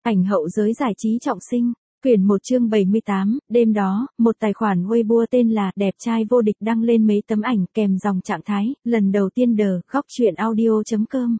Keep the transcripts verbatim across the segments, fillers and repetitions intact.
Ảnh hậu giới giải trí trọng sinh, quyển một chương bảy mươi tám, đêm đó, một tài khoản Weibo tên là đẹp trai vô địch đăng lên mấy tấm ảnh kèm dòng trạng thái, lần đầu tiên đờ, góc truyện audio chấm com.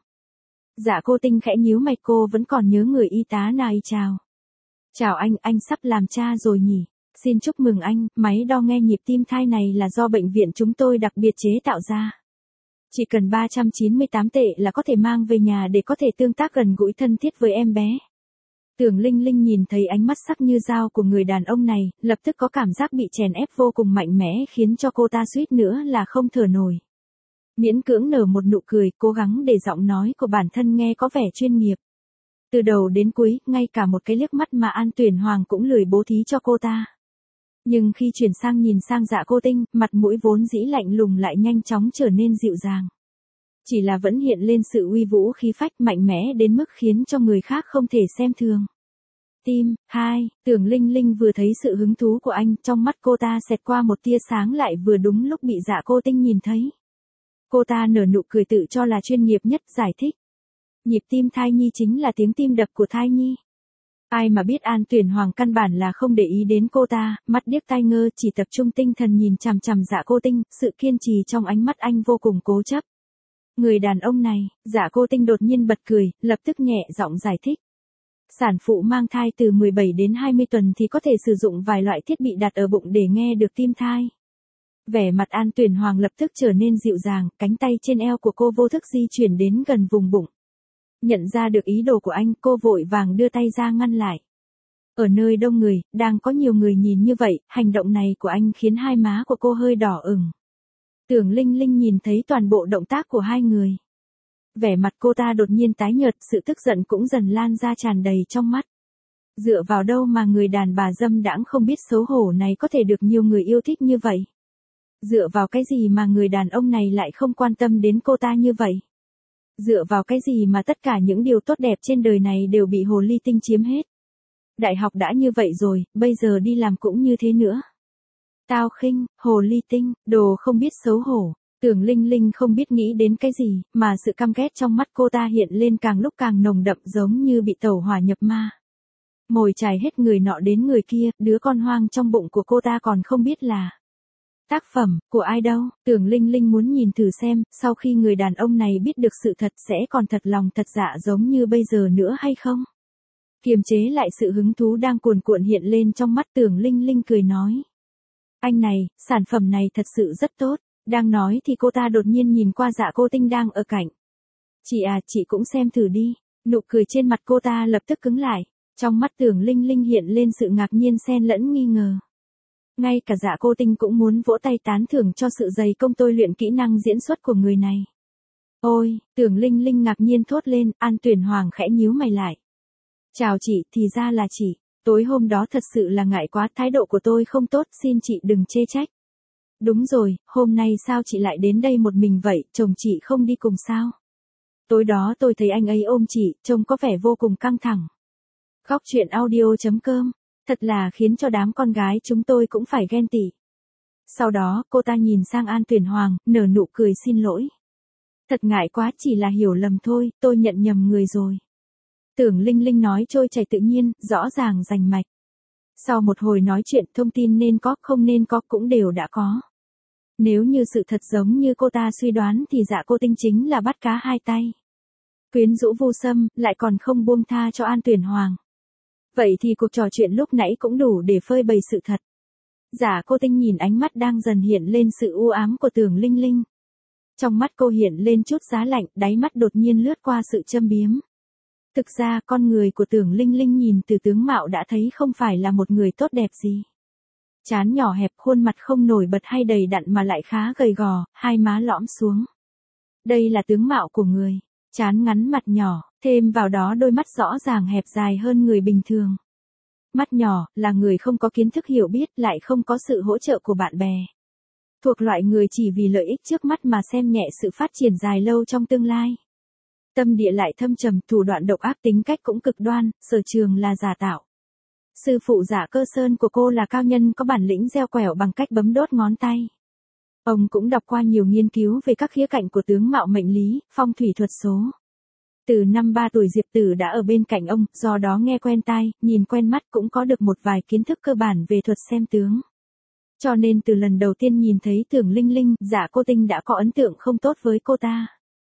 Dạ cô Tinh khẽ nhíu mày, cô vẫn còn nhớ người y tá này chào. Chào anh, anh sắp làm cha rồi nhỉ? Xin chúc mừng anh, máy đo nghe nhịp tim thai này là do bệnh viện chúng tôi đặc biệt chế tạo ra. Chỉ cần ba trăm chín mươi tám tệ là có thể mang về nhà để có thể tương tác gần gũi thân thiết với em bé. Tưởng Linh Linh nhìn thấy ánh mắt sắc như dao của người đàn ông này, lập tức có cảm giác bị chèn ép vô cùng mạnh mẽ khiến cho cô ta suýt nữa là không thở nổi. Miễn cưỡng nở một nụ cười, cố gắng để giọng nói của bản thân nghe có vẻ chuyên nghiệp. Từ đầu đến cuối, ngay cả một cái liếc mắt mà An Tuyển Hoàng cũng lười bố thí cho cô ta. Nhưng khi chuyển sang nhìn sang Dạ Cô Tinh, mặt mũi vốn dĩ lạnh lùng lại nhanh chóng trở nên dịu dàng. Chỉ là vẫn hiện lên sự uy vũ khí phách mạnh mẽ đến mức khiến cho người khác không thể xem thường. Tim, hai, Tưởng Linh Linh vừa thấy sự hứng thú của anh, trong mắt cô ta xẹt qua một tia sáng lại vừa đúng lúc bị Dạ Cô Tinh nhìn thấy. Cô ta nở nụ cười tự cho là chuyên nghiệp nhất, giải thích. Nhịp tim thai nhi chính là tiếng tim đập của thai nhi. Ai mà biết An Tuyển Hoàng căn bản là không để ý đến cô ta, mắt điếc tai ngơ chỉ tập trung tinh thần nhìn chằm chằm Dạ Cô Tinh, sự kiên trì trong ánh mắt anh vô cùng cố chấp. Người đàn ông này, Dạ Cô Tinh đột nhiên bật cười, lập tức nhẹ giọng giải thích. Sản phụ mang thai từ mười bảy đến hai mươi tuần thì có thể sử dụng vài loại thiết bị đặt ở bụng để nghe được tim thai. Vẻ mặt An Tuyển Hoàng lập tức trở nên dịu dàng, cánh tay trên eo của cô vô thức di chuyển đến gần vùng bụng. Nhận ra được ý đồ của anh, cô vội vàng đưa tay ra ngăn lại. Ở nơi đông người, đang có nhiều người nhìn như vậy, hành động này của anh khiến hai má của cô hơi đỏ ửng. Tưởng Linh Linh nhìn thấy toàn bộ động tác của hai người. Vẻ mặt cô ta đột nhiên tái nhợt, sự tức giận cũng dần lan ra tràn đầy trong mắt. Dựa vào đâu mà người đàn bà dâm đãng không biết xấu hổ này có thể được nhiều người yêu thích như vậy? Dựa vào cái gì mà người đàn ông này lại không quan tâm đến cô ta như vậy? Dựa vào cái gì mà tất cả những điều tốt đẹp trên đời này đều bị hồ ly tinh chiếm hết? Đại học đã như vậy rồi, bây giờ đi làm cũng như thế nữa. Tao khinh, hồ ly tinh, đồ không biết xấu hổ. Tưởng Linh Linh không biết nghĩ đến cái gì, mà sự căm ghét trong mắt cô ta hiện lên càng lúc càng nồng đậm giống như bị tẩu hỏa nhập ma. Mồi chài hết người nọ đến người kia, đứa con hoang trong bụng của cô ta còn không biết là tác phẩm của ai đâu. Tưởng Linh Linh muốn nhìn thử xem, sau khi người đàn ông này biết được sự thật sẽ còn thật lòng thật dạ giống như bây giờ nữa hay không. Kiềm chế lại sự hứng thú đang cuồn cuộn hiện lên trong mắt, Tưởng Linh Linh cười nói. Anh này, sản phẩm này thật sự rất tốt. Đang nói thì cô ta đột nhiên nhìn qua Dạ Cô Tinh đang ở cạnh. Chị à, chị cũng xem thử đi. Nụ cười trên mặt cô ta lập tức cứng lại. Trong mắt Tưởng Linh Linh hiện lên sự ngạc nhiên xen lẫn nghi ngờ. Ngay cả Dạ Cô Tinh cũng muốn vỗ tay tán thưởng cho sự dày công tôi luyện kỹ năng diễn xuất của người này. Ôi, Tưởng Linh Linh ngạc nhiên thốt lên, An Tuyển Hoàng khẽ nhíu mày lại. Chào chị, thì ra là chị. Tối hôm đó thật sự là ngại quá, thái độ của tôi không tốt, xin chị đừng chê trách. Đúng rồi, hôm nay sao chị lại đến đây một mình vậy, chồng chị không đi cùng sao? Tối đó tôi thấy anh ấy ôm chị, trông có vẻ vô cùng căng thẳng. Góc truyện audio chấm com, thật là khiến cho đám con gái chúng tôi cũng phải ghen tị. Sau đó, cô ta nhìn sang An Tuyển Hoàng, nở nụ cười xin lỗi. Thật ngại quá, chỉ là hiểu lầm thôi, tôi nhận nhầm người rồi. Tưởng Linh Linh nói trôi chảy tự nhiên, rõ ràng rành mạch. Sau một hồi nói chuyện, thông tin nên có, không nên có cũng đều đã có. Nếu như sự thật giống như cô ta suy đoán thì Dạ Cô Tinh chính là bắt cá hai tay. Quyến rũ vô sâm, lại còn không buông tha cho An Tuyển Hoàng. Vậy thì cuộc trò chuyện lúc nãy cũng đủ để phơi bày sự thật. Dạ Cô Tinh nhìn ánh mắt đang dần hiện lên sự u ám của Tưởng Linh Linh. Trong mắt cô hiện lên chút giá lạnh, đáy mắt đột nhiên lướt qua sự châm biếm. Thực ra con người của Tưởng Linh Linh nhìn từ tướng mạo đã thấy không phải là một người tốt đẹp gì. Trán nhỏ hẹp, khuôn mặt không nổi bật hay đầy đặn mà lại khá gầy gò, hai má lõm xuống. Đây là tướng mạo của người, trán ngắn mặt nhỏ, thêm vào đó đôi mắt rõ ràng hẹp dài hơn người bình thường. Mắt nhỏ, là người không có kiến thức hiểu biết lại không có sự hỗ trợ của bạn bè. Thuộc loại người chỉ vì lợi ích trước mắt mà xem nhẹ sự phát triển dài lâu trong tương lai. Tâm địa lại thâm trầm, thủ đoạn độc ác, tính cách cũng cực đoan, sở trường là giả tạo. Sư phụ Dạ Cơ Sơn của cô là cao nhân có bản lĩnh gieo quẻo bằng cách bấm đốt ngón tay. Ông cũng đọc qua nhiều nghiên cứu về các khía cạnh của tướng mạo mệnh lý, phong thủy thuật số. Từ năm ba tuổi Diệp Tử đã ở bên cạnh ông, do đó nghe quen tai, nhìn quen mắt cũng có được một vài kiến thức cơ bản về thuật xem tướng. Cho nên từ lần đầu tiên nhìn thấy Tưởng Linh Linh, Dạ Cô Tinh đã có ấn tượng không tốt với cô ta.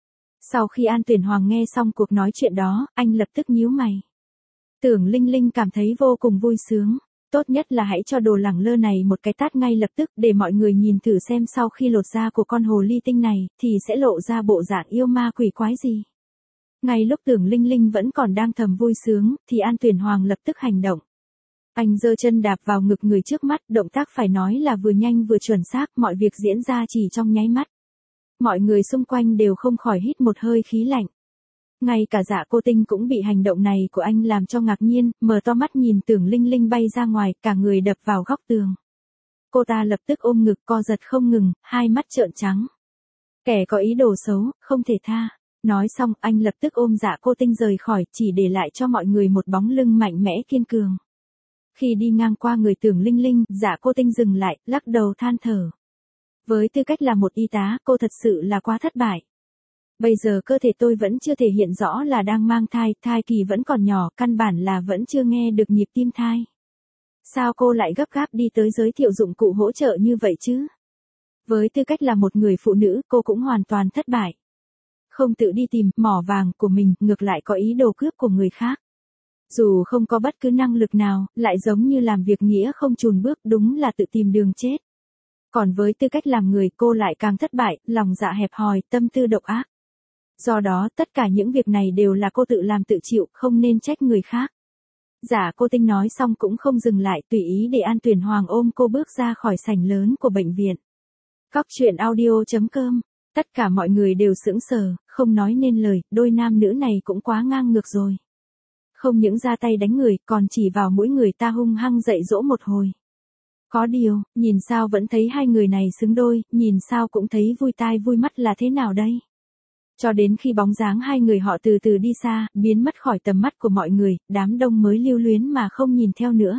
Sau khi An Tuyển Hoàng nghe xong cuộc nói chuyện đó, anh lập tức nhíu mày. Tưởng Linh Linh cảm thấy vô cùng vui sướng. Tốt nhất là hãy cho đồ lẳng lơ này một cái tát ngay lập tức để mọi người nhìn thử xem sau khi lột da của con hồ ly tinh này, thì sẽ lộ ra bộ dạng yêu ma quỷ quái gì. Ngay lúc Tưởng Linh Linh vẫn còn đang thầm vui sướng, thì An Tuyển Hoàng lập tức hành động. Anh giơ chân đạp vào ngực người trước mắt, động tác phải nói là vừa nhanh vừa chuẩn xác, mọi việc diễn ra chỉ trong nháy mắt. Mọi người xung quanh đều không khỏi hít một hơi khí lạnh. Ngay cả Dạ Cô Tinh cũng bị hành động này của anh làm cho ngạc nhiên, mở to mắt nhìn Tưởng Linh Linh bay ra ngoài, cả người đập vào góc tường. Cô ta lập tức ôm ngực co giật không ngừng, hai mắt trợn trắng. Kẻ có ý đồ xấu, không thể tha. Nói xong, anh lập tức ôm Dạ Cô Tinh rời khỏi, chỉ để lại cho mọi người một bóng lưng mạnh mẽ kiên cường. Khi đi ngang qua người Tưởng Linh Linh, Dạ Cô Tinh dừng lại, lắc đầu than thở. Với tư cách là một y tá, cô thật sự là quá thất bại. Bây giờ cơ thể tôi vẫn chưa thể hiện rõ là đang mang thai, thai kỳ vẫn còn nhỏ, căn bản là vẫn chưa nghe được nhịp tim thai. Sao cô lại gấp gáp đi tới giới thiệu dụng cụ hỗ trợ như vậy chứ? Với tư cách là một người phụ nữ, cô cũng hoàn toàn thất bại. Không tự đi tìm mỏ vàng của mình, ngược lại có ý đồ cướp của người khác. Dù không có bất cứ năng lực nào, lại giống như làm việc nghĩa không chùn bước, đúng là tự tìm đường chết. Còn với tư cách làm người, cô lại càng thất bại, lòng dạ hẹp hòi, tâm tư độc ác. Do đó, tất cả những việc này đều là cô tự làm tự chịu, không nên trách người khác. Dạ Cô Tinh nói xong cũng không dừng lại, tùy ý để An Tuyển Hoàng ôm cô bước ra khỏi sảnh lớn của bệnh viện. Cóc truyện audio chấm com. Tất cả mọi người đều sững sờ, không nói nên lời, đôi nam nữ này cũng quá ngang ngược rồi. Không những ra tay đánh người, còn chỉ vào mũi người ta hung hăng dạy dỗ một hồi. Có điều, nhìn sao vẫn thấy hai người này xứng đôi, nhìn sao cũng thấy vui tai vui mắt là thế nào đây? Cho đến khi bóng dáng hai người họ từ từ đi xa, biến mất khỏi tầm mắt của mọi người, đám đông mới lưu luyến mà không nhìn theo nữa.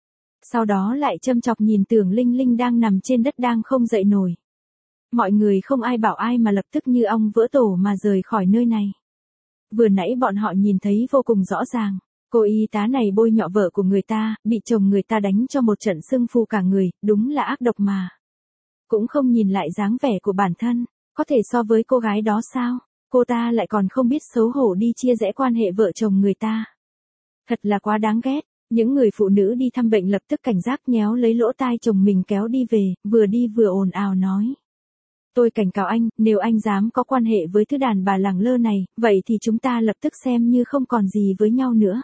Sau đó lại châm chọc nhìn Tưởng Linh Linh đang nằm trên đất đang không dậy nổi. Mọi người không ai bảo ai mà lập tức như ong vỡ tổ mà rời khỏi nơi này. Vừa nãy bọn họ nhìn thấy vô cùng rõ ràng. Cô y tá này bôi nhọ vợ của người ta, bị chồng người ta đánh cho một trận sưng phù cả người, đúng là ác độc mà. Cũng không nhìn lại dáng vẻ của bản thân, có thể so với cô gái đó sao? Cô ta lại còn không biết xấu hổ đi chia rẽ quan hệ vợ chồng người ta. Thật là quá đáng ghét. Những người phụ nữ đi thăm bệnh lập tức cảnh giác nhéo lấy lỗ tai chồng mình kéo đi về, vừa đi vừa ồn ào nói. Tôi cảnh cáo anh, nếu anh dám có quan hệ với thứ đàn bà lẳng lơ này, vậy thì chúng ta lập tức xem như không còn gì với nhau nữa.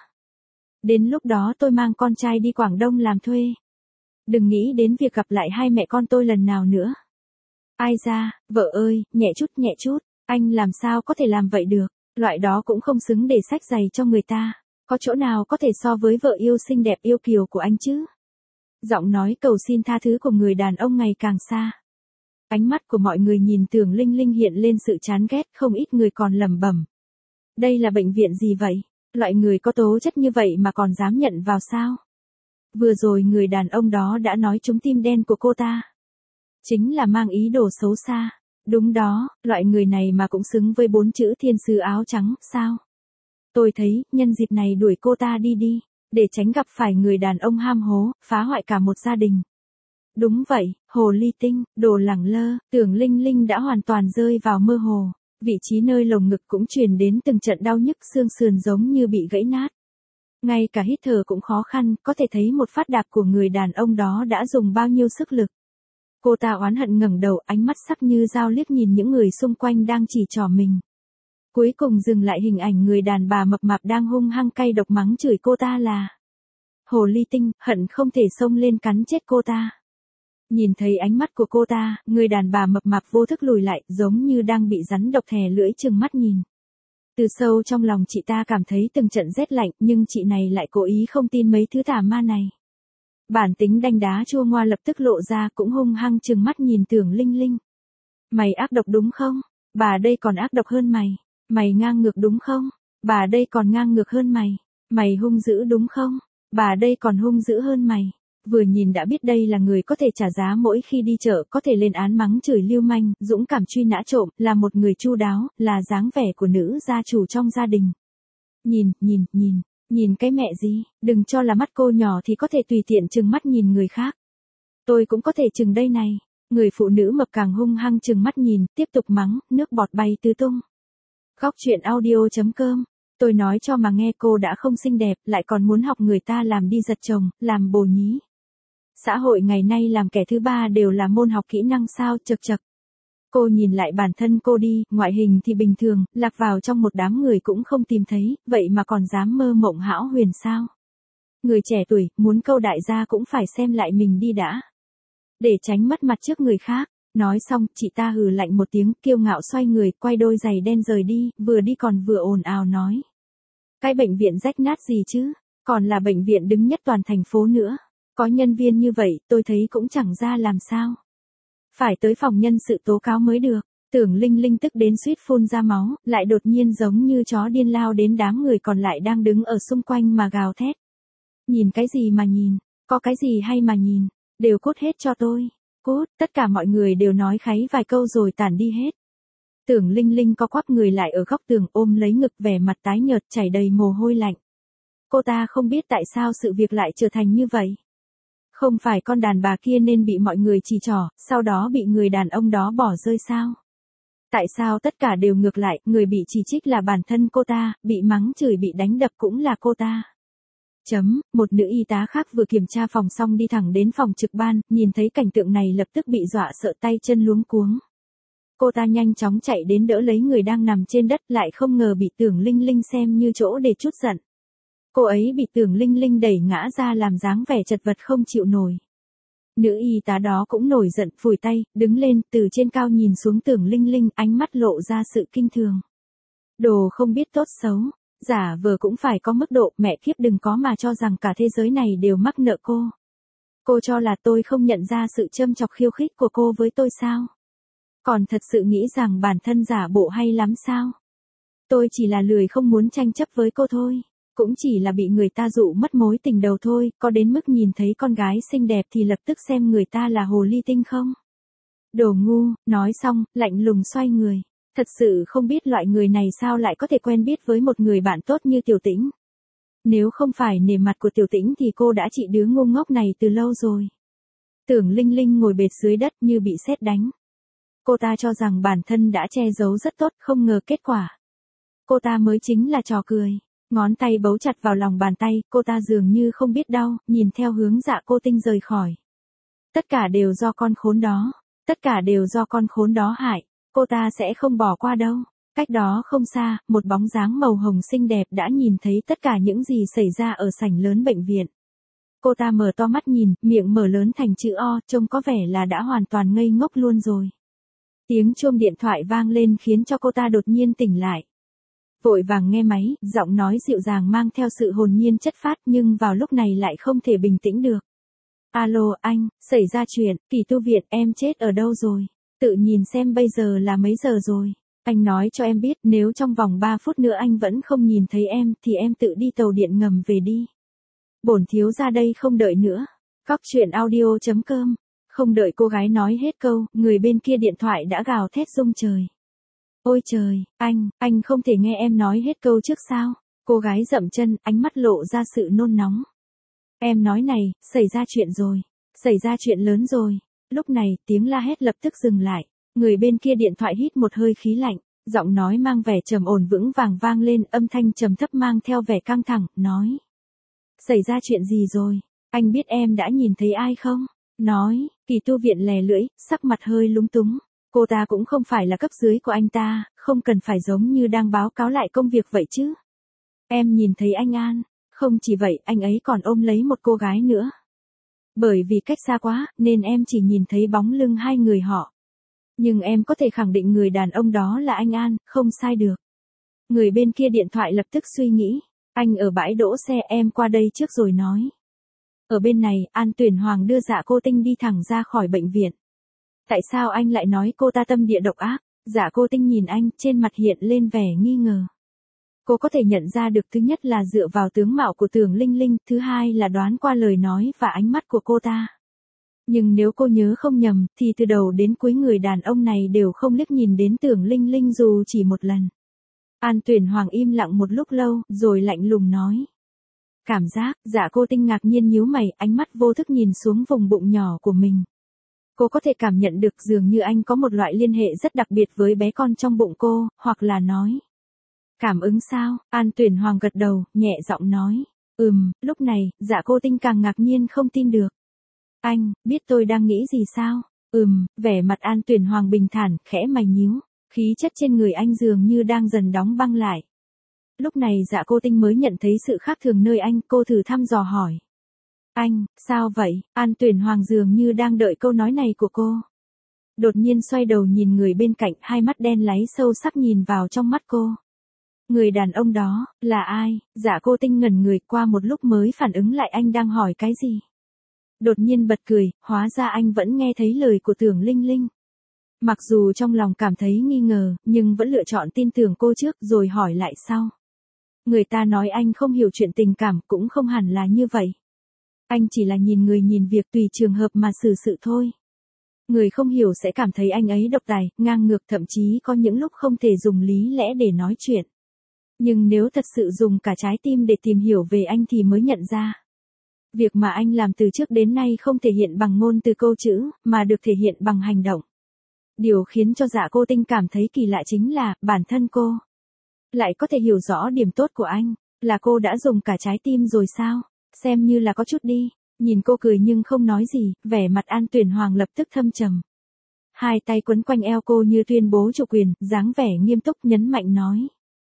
Đến lúc đó tôi mang con trai đi Quảng Đông làm thuê. Đừng nghĩ đến việc gặp lại hai mẹ con tôi lần nào nữa. Ai ra, vợ ơi, nhẹ chút nhẹ chút, anh làm sao có thể làm vậy được, loại đó cũng không xứng để xách giày cho người ta. Có chỗ nào có thể so với vợ yêu xinh đẹp yêu kiều của anh chứ? Giọng nói cầu xin tha thứ của người đàn ông ngày càng xa. Ánh mắt của mọi người nhìn Tưởng Linh Linh hiện lên sự chán ghét, không ít người còn lẩm bẩm. Đây là bệnh viện gì vậy? Loại người có tố chất như vậy mà còn dám nhận vào sao? Vừa rồi người đàn ông đó đã nói trúng tim đen của cô ta. Chính là mang ý đồ xấu xa. Đúng đó, loại người này mà cũng xứng với bốn chữ thiên sứ áo trắng, sao? Tôi thấy, nhân dịp này đuổi cô ta đi đi, để tránh gặp phải người đàn ông ham hố, phá hoại cả một gia đình. Đúng vậy, hồ ly tinh, đồ lẳng lơ, Tưởng Linh Linh đã hoàn toàn rơi vào mơ hồ. Vị trí nơi lồng ngực cũng truyền đến từng trận đau nhức, xương sườn giống như bị gãy nát. Ngay cả hít thở cũng khó khăn, có thể thấy một phát đạp của người đàn ông đó đã dùng bao nhiêu sức lực. Cô ta oán hận ngẩng đầu, ánh mắt sắc như dao liếc nhìn những người xung quanh đang chỉ trỏ mình. Cuối cùng dừng lại hình ảnh người đàn bà mập mạp đang hung hăng cay độc mắng chửi cô ta là hồ ly tinh, hận không thể xông lên cắn chết cô ta. Nhìn thấy ánh mắt của cô ta, người đàn bà mập mạp vô thức lùi lại, giống như đang bị rắn độc thè lưỡi trừng mắt nhìn. Từ sâu trong lòng chị ta cảm thấy từng trận rét lạnh, nhưng chị này lại cố ý không tin mấy thứ tà ma này. Bản tính đanh đá chua ngoa lập tức lộ ra, cũng hung hăng trừng mắt nhìn Tưởng Linh Linh. Mày ác độc đúng không? Bà đây còn ác độc hơn mày. Mày ngang ngược đúng không? Bà đây còn ngang ngược hơn mày. Mày hung dữ đúng không? Bà đây còn hung dữ hơn mày. Vừa nhìn đã biết đây là người có thể trả giá mỗi khi đi chợ, có thể lên án mắng chửi lưu manh, dũng cảm truy nã trộm, là một người chu đáo, là dáng vẻ của nữ gia chủ trong gia đình. Nhìn, nhìn, nhìn, nhìn cái mẹ gì, đừng cho là mắt cô nhỏ thì có thể tùy tiện trừng mắt nhìn người khác. Tôi cũng có thể chừng đây này. Người phụ nữ mập càng hung hăng trừng mắt nhìn, tiếp tục mắng, nước bọt bay tứ tung. Góc truyện audio.com. Tôi nói cho mà nghe, cô đã không xinh đẹp, lại còn muốn học người ta làm đi giật chồng, làm bồ nhí. Xã hội ngày nay làm kẻ thứ ba đều là môn học kỹ năng sao, chật chật. Cô nhìn lại bản thân cô đi, ngoại hình thì bình thường, lạc vào trong một đám người cũng không tìm thấy, vậy mà còn dám mơ mộng hão huyền sao. Người trẻ tuổi, muốn câu đại gia cũng phải xem lại mình đi đã. Để tránh mất mặt trước người khác. Nói xong, chị ta hừ lạnh một tiếng, kiêu ngạo xoay người, quay đôi giày đen rời đi, vừa đi còn vừa ồn ào nói. Cái bệnh viện rách nát gì chứ, còn là bệnh viện đứng nhất toàn thành phố nữa. Có nhân viên như vậy, tôi thấy cũng chẳng ra làm sao. Phải tới phòng nhân sự tố cáo mới được. Tưởng Linh Linh tức đến suýt phun ra máu, lại đột nhiên giống như chó điên lao đến đám người còn lại đang đứng ở xung quanh mà gào thét. Nhìn cái gì mà nhìn, có cái gì hay mà nhìn, đều cút hết cho tôi. Cút, tất cả mọi người đều nói kháy vài câu rồi tản đi hết. Tưởng Linh Linh co quắp người lại ở góc tường, ôm lấy ngực, vẻ mặt tái nhợt, chảy đầy mồ hôi lạnh. Cô ta không biết tại sao sự việc lại trở thành như vậy. Không phải con đàn bà kia nên bị mọi người chỉ trỏ, sau đó bị người đàn ông đó bỏ rơi sao? Tại sao tất cả đều ngược lại, người bị chỉ trích là bản thân cô ta, bị mắng chửi bị đánh đập cũng là cô ta. Chấm, một nữ y tá khác vừa kiểm tra phòng xong đi thẳng đến phòng trực ban, nhìn thấy cảnh tượng này lập tức bị dọa sợ tay chân luống cuống. Cô ta nhanh chóng chạy đến đỡ lấy người đang nằm trên đất, lại không ngờ bị Tưởng Linh Linh xem như chỗ để trút giận. Cô ấy bị Tưởng Linh Linh đẩy ngã ra làm dáng vẻ chật vật không chịu nổi. Nữ y tá đó cũng nổi giận, phủi tay, đứng lên, từ trên cao nhìn xuống Tưởng Linh Linh, ánh mắt lộ ra sự kinh thường. Đồ không biết tốt xấu. Giả vờ cũng phải có mức độ, mẹ kiếp đừng có mà cho rằng cả thế giới này đều mắc nợ cô. Cô cho là tôi không nhận ra sự châm chọc khiêu khích của cô với tôi sao? Còn thật sự nghĩ rằng bản thân giả bộ hay lắm sao? Tôi chỉ là lười không muốn tranh chấp với cô thôi. Cũng chỉ là bị người ta dụ mất mối tình đầu thôi, có đến mức nhìn thấy con gái xinh đẹp thì lập tức xem người ta là hồ ly tinh không? Đồ ngu, nói xong, lạnh lùng xoay người. Thật sự không biết loại người này sao lại có thể quen biết với một người bạn tốt như Tiểu Tĩnh. Nếu không phải nể mặt của Tiểu Tĩnh thì cô đã trị đứa ngu ngốc này từ lâu rồi. Tưởng Linh Linh ngồi bệt dưới đất như bị sét đánh. Cô ta cho rằng bản thân đã che giấu rất tốt, không ngờ kết quả. Cô ta mới chính là trò cười. Ngón tay bấu chặt vào lòng bàn tay, cô ta dường như không biết đau, nhìn theo hướng Dạ Cô Tinh rời khỏi. Tất cả đều do con khốn đó. Tất cả đều do con khốn đó hại. Cô ta sẽ không bỏ qua đâu. Cách đó không xa, một bóng dáng màu hồng xinh đẹp đã nhìn thấy tất cả những gì xảy ra ở sảnh lớn bệnh viện. Cô ta mở to mắt nhìn, miệng mở lớn thành chữ O, trông có vẻ là đã hoàn toàn ngây ngốc luôn rồi. Tiếng chuông điện thoại vang lên khiến cho cô ta đột nhiên tỉnh lại. Vội vàng nghe máy, giọng nói dịu dàng mang theo sự hồn nhiên chất phác, nhưng vào lúc này lại không thể bình tĩnh được. Alo, anh, xảy ra chuyện, Kỳ Tu Viện, em chết ở đâu rồi? Tự nhìn xem bây giờ là mấy giờ rồi. Anh nói cho em biết, nếu trong vòng ba phút nữa anh vẫn không nhìn thấy em, thì em tự đi tàu điện ngầm về đi. Bổn thiếu ra đây không đợi nữa. Góc truyện audio.com. Không đợi cô gái nói hết câu, người bên kia điện thoại đã gào thét rung trời. Ôi trời, anh, anh không thể nghe em nói hết câu trước sao? Cô gái dậm chân, ánh mắt lộ ra sự nôn nóng. Em nói này, xảy ra chuyện rồi. Xảy ra chuyện lớn rồi. Lúc này, tiếng la hét lập tức dừng lại. Người bên kia điện thoại hít một hơi khí lạnh. Giọng nói mang vẻ trầm ổn vững vàng vang lên, âm thanh trầm thấp mang theo vẻ căng thẳng, nói. Xảy ra chuyện gì rồi? Anh biết em đã nhìn thấy ai không? Nói, Kỳ Tu Viện lè lưỡi, sắc mặt hơi lúng túng. Cô ta cũng không phải là cấp dưới của anh ta, không cần phải giống như đang báo cáo lại công việc vậy chứ. Em nhìn thấy anh An, không chỉ vậy anh ấy còn ôm lấy một cô gái nữa. Bởi vì cách xa quá, nên em chỉ nhìn thấy bóng lưng hai người họ. Nhưng em có thể khẳng định người đàn ông đó là anh An, không sai được. Người bên kia điện thoại lập tức suy nghĩ. Anh ở bãi đỗ xe, em qua đây trước rồi nói. Ở bên này, An Tuyển Hoàng đưa Dạ Cô Tinh đi thẳng ra khỏi bệnh viện. Tại sao anh lại nói cô ta tâm địa độc ác? Dạ Cô Tinh nhìn anh, trên mặt hiện lên vẻ nghi ngờ. Cô có thể nhận ra được thứ nhất là dựa vào tướng mạo của Tưởng Linh Linh, thứ hai là đoán qua lời nói và ánh mắt của cô ta. Nhưng nếu cô nhớ không nhầm, thì từ đầu đến cuối người đàn ông này đều không liếc nhìn đến Tưởng Linh Linh dù chỉ một lần. An Tuyển Hoàng im lặng một lúc lâu, rồi lạnh lùng nói. Cảm giác, Dạ Cô Tinh ngạc nhiên nhíu mày, ánh mắt vô thức nhìn xuống vùng bụng nhỏ của mình. Cô có thể cảm nhận được dường như anh có một loại liên hệ rất đặc biệt với bé con trong bụng cô, hoặc là nói. Cảm ứng sao? An Tuyển Hoàng gật đầu, nhẹ giọng nói. Ừm, lúc này, Dạ Cô Tinh càng ngạc nhiên không tin được. Anh, biết tôi đang nghĩ gì sao? Ừm, vẻ mặt An Tuyển Hoàng bình thản, khẽ mày nhíu. Khí chất trên người anh dường như đang dần đóng băng lại. Lúc này Dạ Cô Tinh mới nhận thấy sự khác thường nơi anh, cô thử thăm dò hỏi. Anh, sao vậy? An Tuyển Hoàng dường như đang đợi câu nói này của cô. Đột nhiên xoay đầu nhìn người bên cạnh, hai mắt đen láy sâu sắc nhìn vào trong mắt cô. Người đàn ông đó, là ai? Dạ Cô Tinh ngẩn người, qua một lúc mới phản ứng lại anh đang hỏi cái gì. Đột nhiên bật cười, hóa ra anh vẫn nghe thấy lời của Tưởng Linh Linh. Mặc dù trong lòng cảm thấy nghi ngờ, nhưng vẫn lựa chọn tin tưởng cô trước rồi hỏi lại sau. Người ta nói anh không hiểu chuyện tình cảm, cũng không hẳn là như vậy. Anh chỉ là nhìn người nhìn việc tùy trường hợp mà xử sự thôi. Người không hiểu sẽ cảm thấy anh ấy độc tài, ngang ngược, thậm chí có những lúc không thể dùng lý lẽ để nói chuyện. Nhưng nếu thật sự dùng cả trái tim để tìm hiểu về anh thì mới nhận ra. Việc mà anh làm từ trước đến nay không thể hiện bằng ngôn từ câu chữ, mà được thể hiện bằng hành động. Điều khiến cho Dạ Cô Tinh cảm thấy kỳ lạ chính là, bản thân cô lại có thể hiểu rõ điểm tốt của anh. Là cô đã dùng cả trái tim rồi sao? Xem như là có chút đi. Nhìn cô cười nhưng không nói gì, vẻ mặt An Tuyển Hoàng lập tức thâm trầm. Hai tay quấn quanh eo cô như tuyên bố chủ quyền, dáng vẻ nghiêm túc nhấn mạnh nói.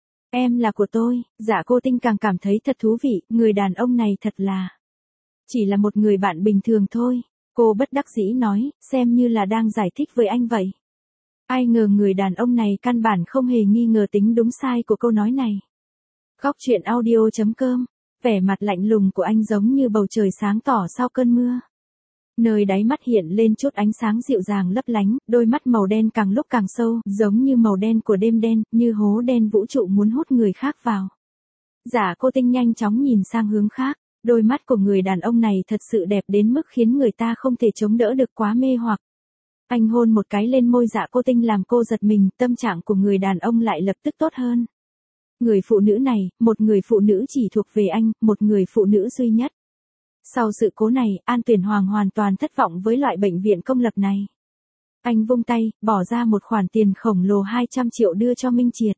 Em là của tôi. Dạ Cô Tinh càng cảm thấy thật thú vị, người đàn ông này thật là chỉ là một người bạn bình thường thôi. Cô bất đắc dĩ nói, xem như là đang giải thích với anh vậy. Ai ngờ người đàn ông này căn bản không hề nghi ngờ tính đúng sai của câu nói này. Góc truyện audio chấm com, vẻ mặt lạnh lùng của anh giống như bầu trời sáng tỏ sau cơn mưa. Nơi đáy mắt hiện lên chút ánh sáng dịu dàng lấp lánh, đôi mắt màu đen càng lúc càng sâu, giống như màu đen của đêm đen, như hố đen vũ trụ muốn hút người khác vào. Dạ Cô Tinh nhanh chóng nhìn sang hướng khác, đôi mắt của người đàn ông này thật sự đẹp đến mức khiến người ta không thể chống đỡ được, quá mê hoặc. Anh hôn một cái lên môi Dạ Cô Tinh làm cô giật mình, tâm trạng của người đàn ông lại lập tức tốt hơn. Người phụ nữ này, một người phụ nữ chỉ thuộc về anh, một người phụ nữ duy nhất. Sau sự cố này, An Tuyển Hoàng hoàn toàn thất vọng với loại bệnh viện công lập này. Anh vung tay, bỏ ra một khoản tiền khổng lồ hai trăm triệu đưa cho Minh Triệt.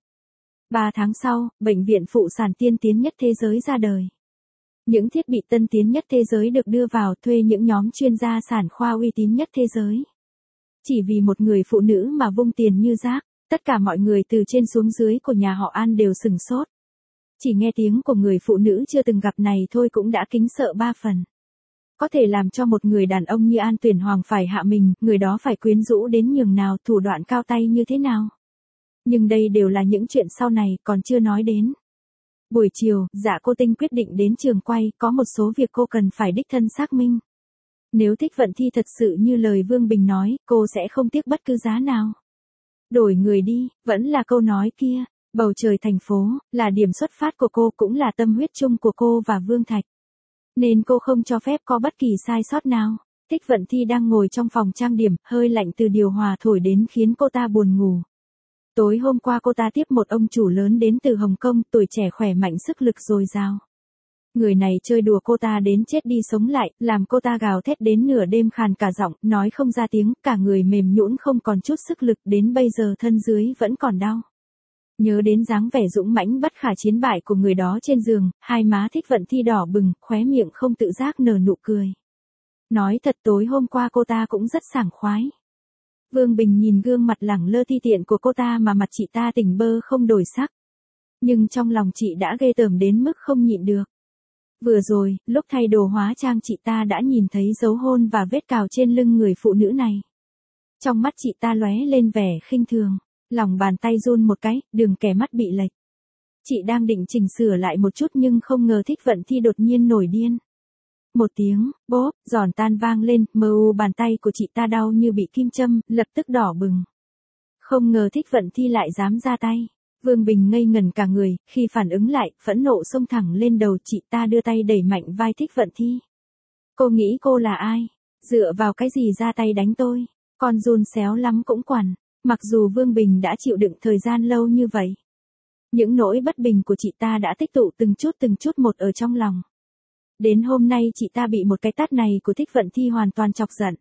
Ba tháng sau, bệnh viện phụ sản tiên tiến nhất thế giới ra đời. Những thiết bị tân tiến nhất thế giới được đưa vào, thuê những nhóm chuyên gia sản khoa uy tín nhất thế giới. Chỉ vì một người phụ nữ mà vung tiền như rác, tất cả mọi người từ trên xuống dưới của nhà họ An đều sửng sốt. Chỉ nghe tiếng của người phụ nữ chưa từng gặp này thôi cũng đã kính sợ ba phần. Có thể làm cho một người đàn ông như An Tuyển Hoàng phải hạ mình, người đó phải quyến rũ đến nhường nào, thủ đoạn cao tay như thế nào. Nhưng đây đều là những chuyện sau này, còn chưa nói đến. Buổi chiều, Dạ Cô Tinh quyết định đến trường quay, có một số việc cô cần phải đích thân xác minh. Nếu Thích Vận Thi thật sự như lời Vương Bình nói, cô sẽ không tiếc bất cứ giá nào. Đổi người đi, vẫn là câu nói kia, bầu trời thành phố, là điểm xuất phát của cô, cũng là tâm huyết chung của cô và Vương Thạch. Nên cô không cho phép có bất kỳ sai sót nào. Thích Vận Thi đang ngồi trong phòng trang điểm, hơi lạnh từ điều hòa thổi đến khiến cô ta buồn ngủ. Tối hôm qua cô ta tiếp một ông chủ lớn đến từ Hồng Kông, tuổi trẻ khỏe mạnh sức lực dồi dào. Người này chơi đùa cô ta đến chết đi sống lại, làm cô ta gào thét đến nửa đêm khàn cả giọng, nói không ra tiếng, cả người mềm nhũn không còn chút sức lực, đến bây giờ thân dưới vẫn còn đau. Nhớ đến dáng vẻ dũng mãnh bất khả chiến bại của người đó trên giường, hai má Thích Vận Thi đỏ bừng, khóe miệng không tự giác nở nụ cười. Nói thật, tối hôm qua cô ta cũng rất sảng khoái. Vương Bình nhìn gương mặt lẳng lơ thi tiện của cô ta mà mặt chị ta tỉnh bơ không đổi sắc. Nhưng trong lòng chị đã ghê tởm đến mức không nhịn được. Vừa rồi, lúc thay đồ hóa trang chị ta đã nhìn thấy dấu hôn và vết cào trên lưng người phụ nữ này. Trong mắt chị ta lóe lên vẻ khinh thường, lòng bàn tay run một cái, đường kẻ mắt bị lệch. Chị đang định chỉnh sửa lại một chút nhưng không ngờ Thích Vận Thi đột nhiên nổi điên. Một tiếng, bốp, giòn tan vang lên, mờ u bàn tay của chị ta đau như bị kim châm, lập tức đỏ bừng. Không ngờ Thích Vận Thi lại dám ra tay. Vương Bình ngây ngẩn cả người, khi phản ứng lại, phẫn nộ xông thẳng lên đầu chị ta đưa tay đẩy mạnh vai Thích Vận Thi. Cô nghĩ cô là ai? Dựa vào cái gì ra tay đánh tôi? Con run xéo lắm cũng quản. Mặc dù Vương Bình đã chịu đựng thời gian lâu như vậy. Những nỗi bất bình của chị ta đã tích tụ từng chút từng chút một ở trong lòng. Đến hôm nay chị ta bị một cái tát này của Thích Vận Thi hoàn toàn chọc giận.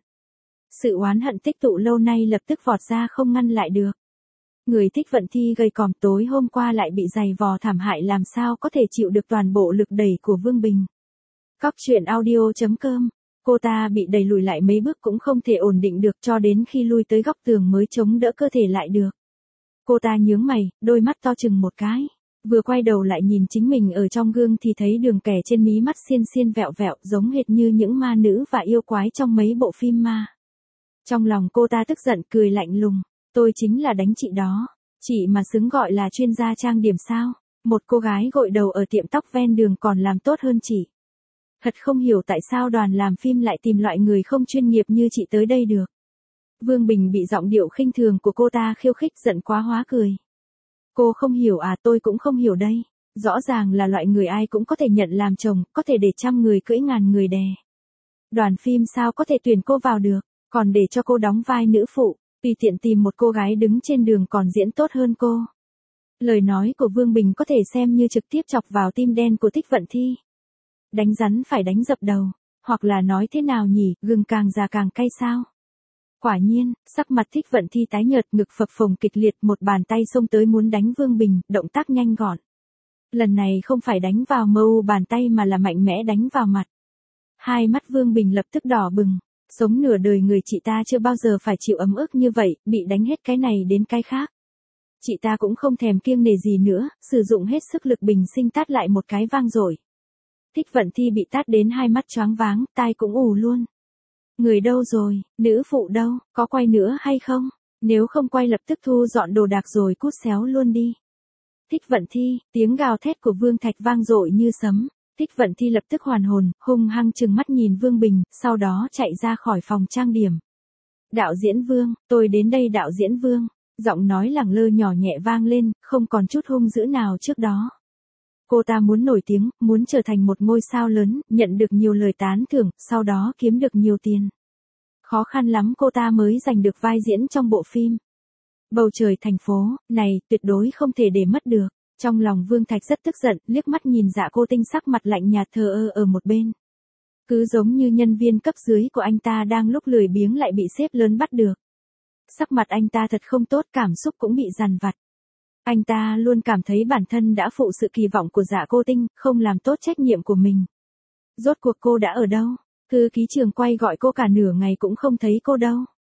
Sự oán hận tích tụ lâu nay lập tức vọt ra không ngăn lại được. Người Thích Vận Thi gầy còm tối hôm qua lại bị giày vò thảm hại làm sao có thể chịu được toàn bộ lực đẩy của Vương Bình. Cóc truyện audio chấm com. Cô ta bị đẩy lùi lại mấy bước cũng không thể ổn định được cho đến khi lui tới góc tường mới chống đỡ cơ thể lại được. Cô ta nhướng mày, đôi mắt to chừng một cái. Vừa quay đầu lại nhìn chính mình ở trong gương thì thấy đường kẻ trên mí mắt xiên xiên vẹo vẹo giống hệt như những ma nữ và yêu quái trong mấy bộ phim ma. Trong lòng cô ta tức giận cười lạnh lùng. Tôi chính là đánh chị đó. Chị mà xứng gọi là chuyên gia trang điểm sao? Một cô gái gội đầu ở tiệm tóc ven đường còn làm tốt hơn chị. Thật không hiểu tại sao đoàn làm phim lại tìm loại người không chuyên nghiệp như chị tới đây được. Vương Bình bị giọng điệu khinh thường của cô ta khiêu khích giận quá hóa cười. Cô không hiểu à, tôi cũng không hiểu đây. Rõ ràng là loại người ai cũng có thể nhận làm chồng, có thể để trăm người cưỡi ngàn người đè. Đoàn phim sao có thể tuyển cô vào được, còn để cho cô đóng vai nữ phụ, tùy tiện tìm một cô gái đứng trên đường còn diễn tốt hơn cô. Lời nói của Vương Bình có thể xem như trực tiếp chọc vào tim đen của Thích Vận Thi. Đánh rắn phải đánh dập đầu, hoặc là nói thế nào nhỉ, gừng càng già càng cay sao? Quả nhiên, sắc mặt Thích Vận Thi tái nhợt, ngực phập phồng kịch liệt, một bàn tay xông tới muốn đánh Vương Bình, động tác nhanh gọn. Lần này không phải đánh vào mu bàn tay mà là mạnh mẽ đánh vào mặt. Hai mắt Vương Bình lập tức đỏ bừng, sống nửa đời người chị ta chưa bao giờ phải chịu ấm ức như vậy, bị đánh hết cái này đến cái khác. Chị ta cũng không thèm kiêng nể gì nữa, sử dụng hết sức lực bình sinh tát lại một cái vang dội. Thích Vận Thi bị tát đến hai mắt choáng váng, tai cũng ù luôn. Người đâu rồi, nữ phụ đâu, có quay nữa hay không? Nếu không quay lập tức thu dọn đồ đạc rồi cút xéo luôn đi. Thích Vận Thi, tiếng gào thét của Vương Thạch vang dội như sấm. Thích Vận Thi lập tức hoàn hồn, hung hăng trừng mắt nhìn Vương Bình, sau đó chạy ra khỏi phòng trang điểm. Đạo diễn Vương, tôi đến đây đạo diễn Vương. Giọng nói lẳng lơ nhỏ nhẹ vang lên, không còn chút hung dữ nào trước đó. Cô ta muốn nổi tiếng, muốn trở thành một ngôi sao lớn, nhận được nhiều lời tán thưởng, sau đó kiếm được nhiều tiền. Khó khăn lắm cô ta mới giành được vai diễn trong bộ phim. Bầu trời thành phố, này, tuyệt đối không thể để mất được. Trong lòng Vương Thạch rất tức giận, liếc mắt nhìn Dạ Cô Tinh sắc mặt lạnh nhạt thờ ơ ở một bên. Cứ giống như nhân viên cấp dưới của anh ta đang lúc lười biếng lại bị sếp lớn bắt được. Sắc mặt anh ta thật không tốt, cảm xúc cũng bị dằn vặt. Anh ta luôn cảm thấy bản thân đã phụ sự kỳ vọng của Dạ Cô Tinh, không làm tốt trách nhiệm của mình. Rốt cuộc cô đã ở đâu? Thư ký trường quay gọi cô cả nửa ngày cũng không thấy cô đâu.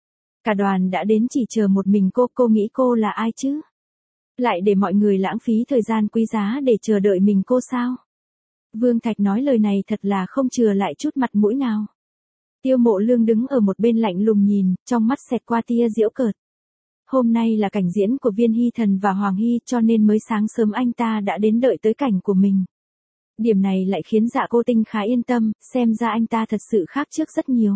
Cả đoàn đã đến chỉ chờ một mình cô, cô nghĩ cô là ai chứ? Lại để mọi người lãng phí thời gian quý giá để chờ đợi mình cô sao? Vương Thạch nói lời này thật là không chừa lại chút mặt mũi nào. Tiêu Mộ Lương đứng ở một bên lạnh lùng nhìn, trong mắt xẹt qua tia giễu cợt. Hôm nay là cảnh diễn của Viên Hy Thần và Hoàng Hy cho nên mới sáng sớm anh ta đã đến đợi tới cảnh của mình. Điểm này lại khiến Dạ Cô Tinh khá yên tâm, xem ra anh ta thật sự khác trước rất nhiều.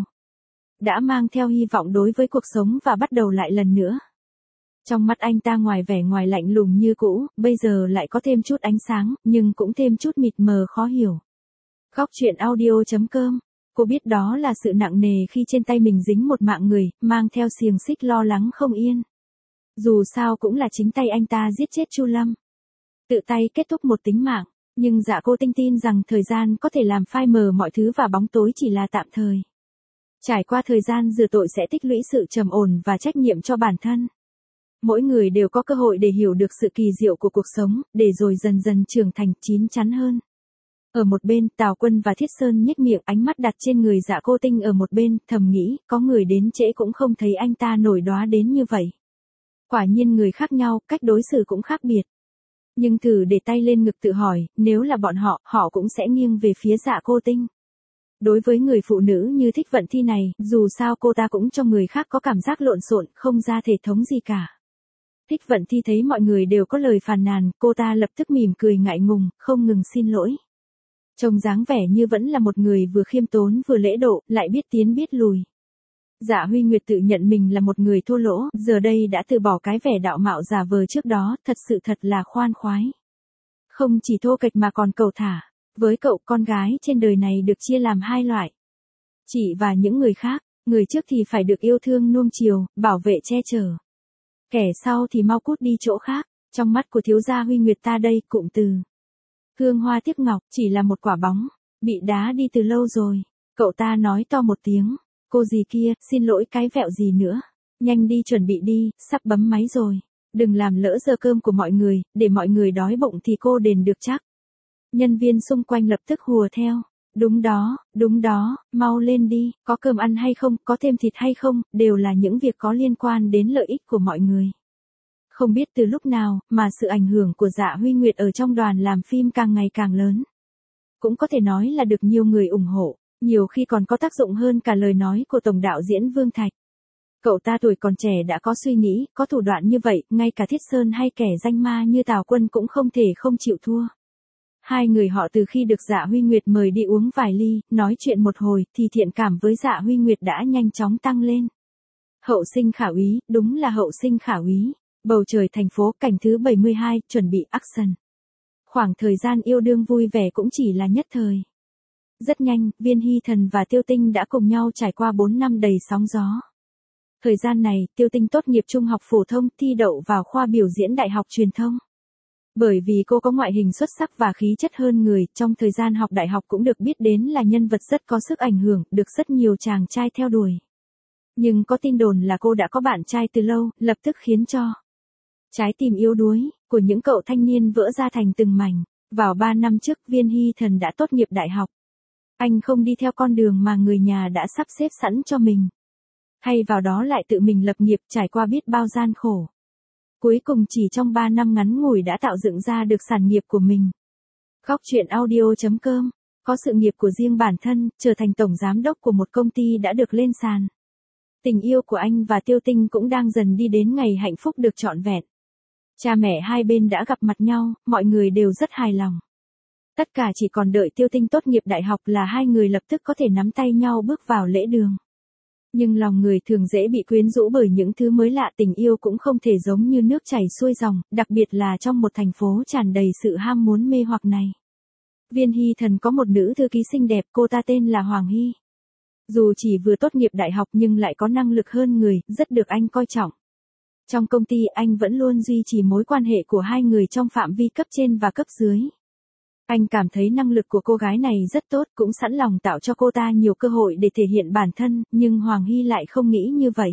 Đã mang theo hy vọng đối với cuộc sống và bắt đầu lại lần nữa. Trong mắt anh ta ngoài vẻ ngoài lạnh lùng như cũ, bây giờ lại có thêm chút ánh sáng, nhưng cũng thêm chút mịt mờ khó hiểu. Góc truyện audio chấm com. Cô biết đó là sự nặng nề khi trên tay mình dính một mạng người, mang theo xiềng xích lo lắng không yên. Dù sao cũng là chính tay anh ta giết chết Chu Lâm. Tự tay kết thúc một tính mạng, nhưng Dạ Cô Tinh tin rằng thời gian có thể làm phai mờ mọi thứ và bóng tối chỉ là tạm thời. Trải qua thời gian rửa tội sẽ tích lũy sự trầm ổn và trách nhiệm cho bản thân. Mỗi người đều có cơ hội để hiểu được sự kỳ diệu của cuộc sống, để rồi dần dần trưởng thành chín chắn hơn. Ở một bên, Tào Quân và Thiết Sơn nhếch miệng, ánh mắt đặt trên người Dạ Cô Tinh ở một bên, thầm nghĩ, có người đến trễ cũng không thấy anh ta nổi đóa đến như vậy. Quả nhiên người khác nhau, cách đối xử cũng khác biệt. Nhưng thử để tay lên ngực tự hỏi, nếu là bọn họ, họ cũng sẽ nghiêng về phía Dạ Cô Tinh. Đối với người phụ nữ như Thích Vận Thi này, dù sao cô ta cũng cho người khác có cảm giác lộn xộn, không ra thể thống gì cả. Thích Vận Thi thấy mọi người đều có lời phàn nàn, cô ta lập tức mỉm cười ngại ngùng, không ngừng xin lỗi. Trông dáng vẻ như vẫn là một người vừa khiêm tốn vừa lễ độ, lại biết tiến biết lùi. Dạ Huy Nguyệt tự nhận mình là một người thua lỗ, giờ đây đã từ bỏ cái vẻ đạo mạo giả vờ trước đó, thật sự thật là khoan khoái. Không chỉ thô kệch mà còn cầu thả. Với cậu, con gái trên đời này được chia làm hai loại. Chị và những người khác, người trước thì phải được yêu thương nuông chiều, bảo vệ che chở. Kẻ sau thì mau cút đi chỗ khác. Trong mắt của thiếu gia Huy Nguyệt ta đây, cụm từ hương hoa tiếc ngọc chỉ là một quả bóng, bị đá đi từ lâu rồi. Cậu ta nói to một tiếng, cô gì kia, xin lỗi cái vẹo gì nữa. Nhanh đi chuẩn bị đi, sắp bấm máy rồi. Đừng làm lỡ giờ cơm của mọi người, để mọi người đói bụng thì cô đền được chắc. Nhân viên xung quanh lập tức hùa theo. Đúng đó, đúng đó, mau lên đi, có cơm ăn hay không, có thêm thịt hay không, đều là những việc có liên quan đến lợi ích của mọi người. Không biết từ lúc nào, mà sự ảnh hưởng của Dạ Huy Nguyệt ở trong đoàn làm phim càng ngày càng lớn. Cũng có thể nói là được nhiều người ủng hộ, nhiều khi còn có tác dụng hơn cả lời nói của tổng đạo diễn Vương Thạch. Cậu ta tuổi còn trẻ đã có suy nghĩ, có thủ đoạn như vậy, ngay cả Thiết Sơn hay kẻ danh ma như Tào Quân cũng không thể không chịu thua. Hai người họ từ khi được Dạ Huy Nguyệt mời đi uống vài ly, nói chuyện một hồi, thì thiện cảm với Dạ Huy Nguyệt đã nhanh chóng tăng lên. Hậu sinh khả úy, đúng là hậu sinh khả úy. Bầu trời thành phố, cảnh thứ bảy mươi hai, chuẩn bị action. Khoảng thời gian yêu đương vui vẻ cũng chỉ là nhất thời. Rất nhanh, Viên Hy Thần và Tiêu Tinh đã cùng nhau trải qua bốn năm đầy sóng gió. Thời gian này, Tiêu Tinh tốt nghiệp trung học phổ thông, thi đậu vào khoa biểu diễn Đại học Truyền thông. Bởi vì cô có ngoại hình xuất sắc và khí chất hơn người, trong thời gian học đại học cũng được biết đến là nhân vật rất có sức ảnh hưởng, được rất nhiều chàng trai theo đuổi. Nhưng có tin đồn là cô đã có bạn trai từ lâu, lập tức khiến cho trái tim yếu đuối của những cậu thanh niên vỡ ra thành từng mảnh. Vào ba năm trước, Viên Hy Thần đã tốt nghiệp đại học. Anh không đi theo con đường mà người nhà đã sắp xếp sẵn cho mình. Thay vào đó lại tự mình lập nghiệp, trải qua biết bao gian khổ. Cuối cùng chỉ trong ba năm ngắn ngủi đã tạo dựng ra được sản nghiệp của mình. Góc truyện audio chấm com, có sự nghiệp của riêng bản thân, trở thành tổng giám đốc của một công ty đã được lên sàn. Tình yêu của anh và Tiêu Tinh cũng đang dần đi đến ngày hạnh phúc được trọn vẹn. Cha mẹ hai bên đã gặp mặt nhau, mọi người đều rất hài lòng. Tất cả chỉ còn đợi Tiêu Tinh tốt nghiệp đại học là hai người lập tức có thể nắm tay nhau bước vào lễ đường. Nhưng lòng người thường dễ bị quyến rũ bởi những thứ mới lạ, tình yêu cũng không thể giống như nước chảy xuôi dòng, đặc biệt là trong một thành phố tràn đầy sự ham muốn mê hoặc này. Viên Hy Thần có một nữ thư ký xinh đẹp, cô ta tên là Hoàng Hy. Dù chỉ vừa tốt nghiệp đại học nhưng lại có năng lực hơn người, rất được anh coi trọng. Trong công ty anh vẫn luôn duy trì mối quan hệ của hai người trong phạm vi cấp trên và cấp dưới. Anh cảm thấy năng lực của cô gái này rất tốt, cũng sẵn lòng tạo cho cô ta nhiều cơ hội để thể hiện bản thân, nhưng Hoàng Hy lại không nghĩ như vậy.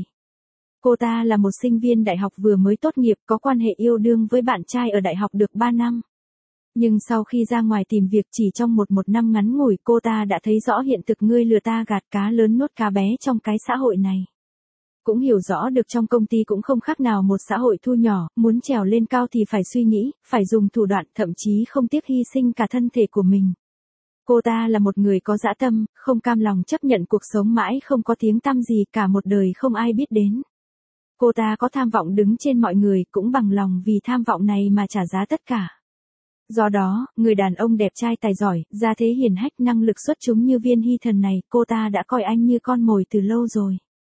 Cô ta là một sinh viên đại học vừa mới tốt nghiệp, có quan hệ yêu đương với bạn trai ở đại học được ba năm. Nhưng sau khi ra ngoài tìm việc chỉ trong một một năm ngắn ngủi, cô ta đã thấy rõ hiện thực ngươi lừa ta gạt cá lớn nuốt cá bé trong cái xã hội này. Cũng hiểu rõ được trong công ty cũng không khác nào một xã hội thu nhỏ, muốn trèo lên cao thì phải suy nghĩ, phải dùng thủ đoạn, thậm chí không tiếc hy sinh cả thân thể của mình. Cô ta là một người có dã tâm, không cam lòng chấp nhận cuộc sống mãi không có tiếng tăm gì, cả một đời không ai biết đến. Cô ta có tham vọng đứng trên mọi người, cũng bằng lòng vì tham vọng này mà trả giá tất cả. Do đó, người đàn ông đẹp trai tài giỏi, gia thế hiền hách, năng lực xuất chúng như Viên Hy Thần này, cô ta đã coi anh như con mồi từ lâu rồi.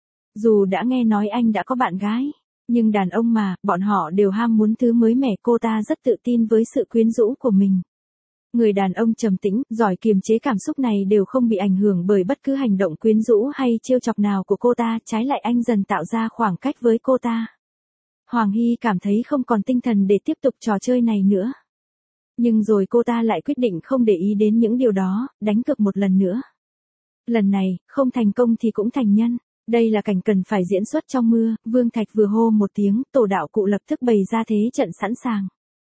Dù đã nghe nói anh đã có bạn gái, nhưng đàn ông mà, bọn họ đều ham muốn thứ mới mẻ, cô ta rất tự tin với sự quyến rũ của mình. Người đàn ông trầm tĩnh, giỏi kiềm chế cảm xúc này đều không bị ảnh hưởng bởi bất cứ hành động quyến rũ hay trêu chọc nào của cô ta, trái lại anh dần tạo ra khoảng cách với cô ta. Hoàng Hy cảm thấy không còn tinh thần để tiếp tục trò chơi này nữa. Nhưng rồi cô ta lại quyết định không để ý đến những điều đó, đánh cược một lần nữa. Lần này, không thành công thì cũng thành nhân. Đây là cảnh cần phải diễn xuất trong mưa, Vương Thạch vừa hô một tiếng, tổ đạo cụ lập tức bày ra thế trận sẵn sàng.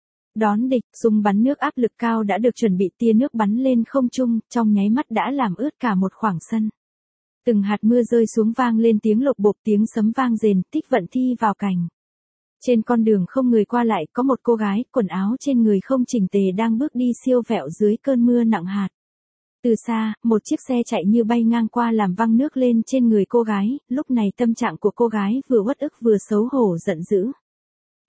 Đón địch, súng bắn nước áp lực cao đã được chuẩn bị, tia nước bắn lên không trung, trong nháy mắt đã làm ướt cả một khoảng sân. Từng hạt mưa rơi xuống vang lên tiếng lộc bộp, tiếng sấm vang rền, Tích Vận thi vào cảnh. Trên con đường không người qua lại, có một cô gái, quần áo trên người không chỉnh tề đang bước đi siêu vẹo dưới cơn mưa nặng hạt. Từ xa, một chiếc xe chạy như bay ngang qua làm văng nước lên trên người cô gái, lúc này tâm trạng của cô gái vừa uất ức vừa xấu hổ giận dữ.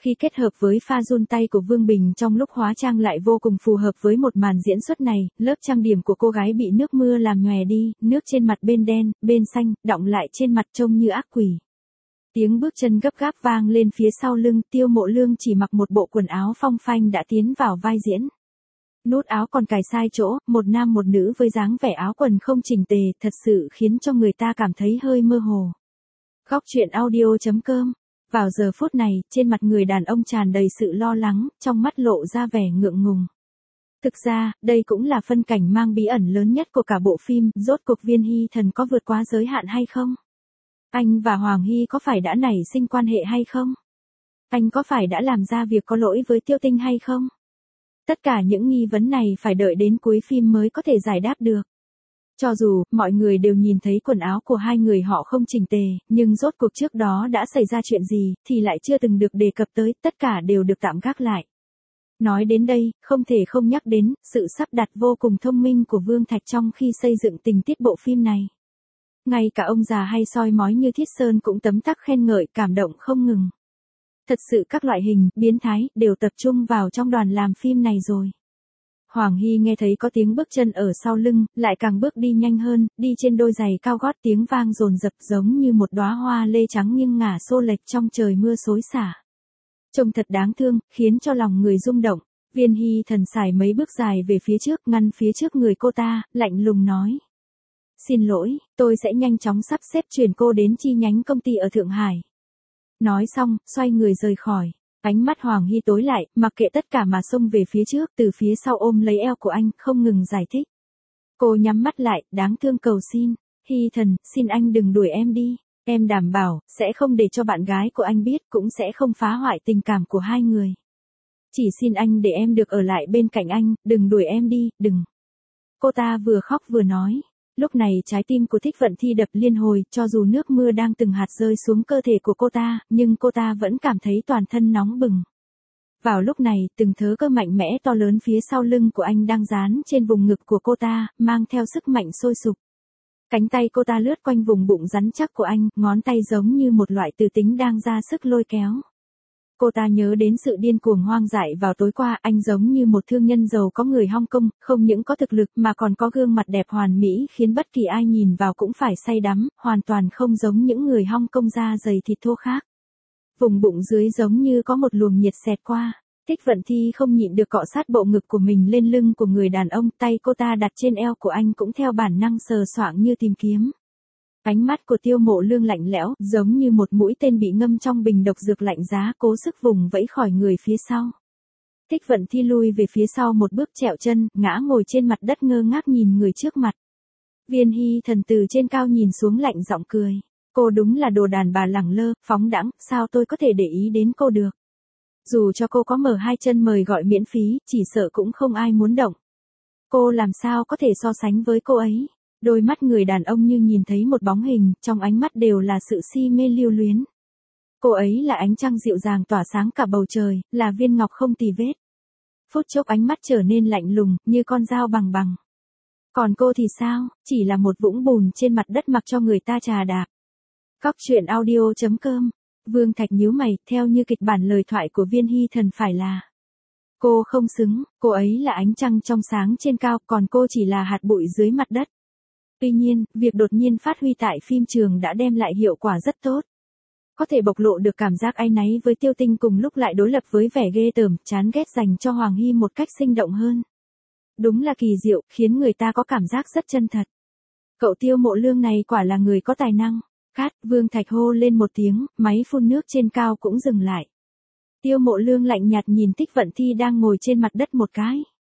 Khi kết hợp với pha run tay của Vương Bình trong lúc hóa trang lại vô cùng phù hợp với một màn diễn xuất này, lớp trang điểm của cô gái bị nước mưa làm nhòe đi, nước trên mặt bên đen, bên xanh, đọng lại trên mặt trông như ác quỷ. Tiếng bước chân gấp gáp vang lên phía sau lưng, Tiêu Mộ Lương chỉ mặc một bộ quần áo phong phanh đã tiến vào vai diễn. Nút áo còn cài sai chỗ, một nam một nữ với dáng vẻ áo quần không chỉnh tề, thật sự khiến cho người ta cảm thấy hơi mơ hồ. Góc truyện audio chấm com. Vào giờ phút này, trên mặt người đàn ông tràn đầy sự lo lắng, trong mắt lộ ra vẻ ngượng ngùng. Thực ra, đây cũng là phân cảnh mang bí ẩn lớn nhất của cả bộ phim, rốt cuộc Viên Hy Thần có vượt quá giới hạn hay không? Anh và Hoàng Hy có phải đã nảy sinh quan hệ hay không? Anh có phải đã làm ra việc có lỗi với Tiêu Tinh hay không? Tất cả những nghi vấn này phải đợi đến cuối phim mới có thể giải đáp được. Cho dù, mọi người đều nhìn thấy quần áo của hai người họ không chỉnh tề, nhưng rốt cuộc trước đó đã xảy ra chuyện gì, thì lại chưa từng được đề cập tới, tất cả đều được tạm gác lại. Nói đến đây, không thể không nhắc đến, sự sắp đặt vô cùng thông minh của Vương Thạch trong khi xây dựng tình tiết bộ phim này. Ngay cả ông già hay soi mói như Thiết Sơn cũng tấm tắc khen ngợi, cảm động không ngừng. Thật sự các loại hình, biến thái, đều tập trung vào trong đoàn làm phim này rồi. Hoàng Hy nghe thấy có tiếng bước chân ở sau lưng, lại càng bước đi nhanh hơn, đi trên đôi giày cao gót, tiếng vang dồn dập giống như một đóa hoa lê trắng nghiêng ngả xô lệch trong trời mưa xối xả. Trông thật đáng thương, khiến cho lòng người rung động. Viên Hy Thần sải mấy bước dài về phía trước, ngăn phía trước người cô ta, lạnh lùng nói. Xin lỗi, tôi sẽ nhanh chóng sắp xếp chuyển cô đến chi nhánh công ty ở Thượng Hải. Nói xong, xoay người rời khỏi. Ánh mắt Hoàng Hy tối lại, mặc kệ tất cả mà xông về phía trước, từ phía sau ôm lấy eo của anh, không ngừng giải thích. Cô nhắm mắt lại, đáng thương cầu xin. Hy Thần, xin anh đừng đuổi em đi. Em đảm bảo, sẽ không để cho bạn gái của anh biết, cũng sẽ không phá hoại tình cảm của hai người. Chỉ xin anh để em được ở lại bên cạnh anh, đừng đuổi em đi, đừng. Cô ta vừa khóc vừa nói. Lúc này trái tim của Thích Vận Thi đập liên hồi, cho dù nước mưa đang từng hạt rơi xuống cơ thể của cô ta, nhưng cô ta vẫn cảm thấy toàn thân nóng bừng. Vào lúc này, từng thớ cơ mạnh mẽ to lớn phía sau lưng của anh đang dán trên vùng ngực của cô ta, mang theo sức mạnh sôi sục. Cánh tay cô ta lướt quanh vùng bụng rắn chắc của anh, ngón tay giống như một loại từ tính đang ra sức lôi kéo. Cô ta nhớ đến sự điên cuồng hoang dại vào tối qua, anh giống như một thương nhân giàu có người Hong Kong, không những có thực lực mà còn có gương mặt đẹp hoàn mỹ khiến bất kỳ ai nhìn vào cũng phải say đắm, hoàn toàn không giống những người Hong Kong da dày thịt thô khác. Vùng bụng dưới giống như có một luồng nhiệt xẹt qua. Thích Vận Thi không nhịn được cọ sát bộ ngực của mình lên lưng của người đàn ông, tay cô ta đặt trên eo của anh cũng theo bản năng sờ soạng như tìm kiếm. Ánh mắt của Tiêu Mộ Lương lạnh lẽo, giống như một mũi tên bị ngâm trong bình độc dược lạnh giá, cố sức vùng vẫy khỏi người phía sau. Thích Vận Thi lui về phía sau một bước trẹo chân, ngã ngồi trên mặt đất ngơ ngác nhìn người trước mặt. Viên Hy Thần từ trên cao nhìn xuống lạnh giọng cười. Cô đúng là đồ đàn bà lẳng lơ, phóng đãng, sao tôi có thể để ý đến cô được. Dù cho cô có mở hai chân mời gọi miễn phí, chỉ sợ cũng không ai muốn động. Cô làm sao có thể so sánh với cô ấy. Đôi mắt người đàn ông như nhìn thấy một bóng hình, trong ánh mắt đều là sự si mê lưu luyến. Cô ấy là ánh trăng dịu dàng tỏa sáng cả bầu trời, là viên ngọc không tì vết. Phút chốc ánh mắt trở nên lạnh lùng, như con dao bằng bằng. Còn cô thì sao, chỉ là một vũng bùn trên mặt đất mặc cho người ta trà đạp. Góc truyện audio chấm com. Vương Thạch nhíu mày, theo như kịch bản lời thoại của Viên Hy Thần phải là. Cô không xứng, cô ấy là ánh trăng trong sáng trên cao, còn cô chỉ là hạt bụi dưới mặt đất. Tuy nhiên, việc đột nhiên phát huy tại phim trường đã đem lại hiệu quả rất tốt. Có thể bộc lộ được cảm giác áy náy với Tiêu Tinh cùng lúc lại đối lập với vẻ ghê tởm, chán ghét dành cho Hoàng Hy một cách sinh động hơn. Đúng là kỳ diệu, khiến người ta có cảm giác rất chân thật. Cậu Tiêu Mộ Lương này quả là người có tài năng. Cát, Vương Thạch hô lên một tiếng, máy phun nước trên cao cũng dừng lại. Tiêu Mộ Lương lạnh nhạt nhìn Thích Vận Thi đang ngồi trên mặt đất một cái.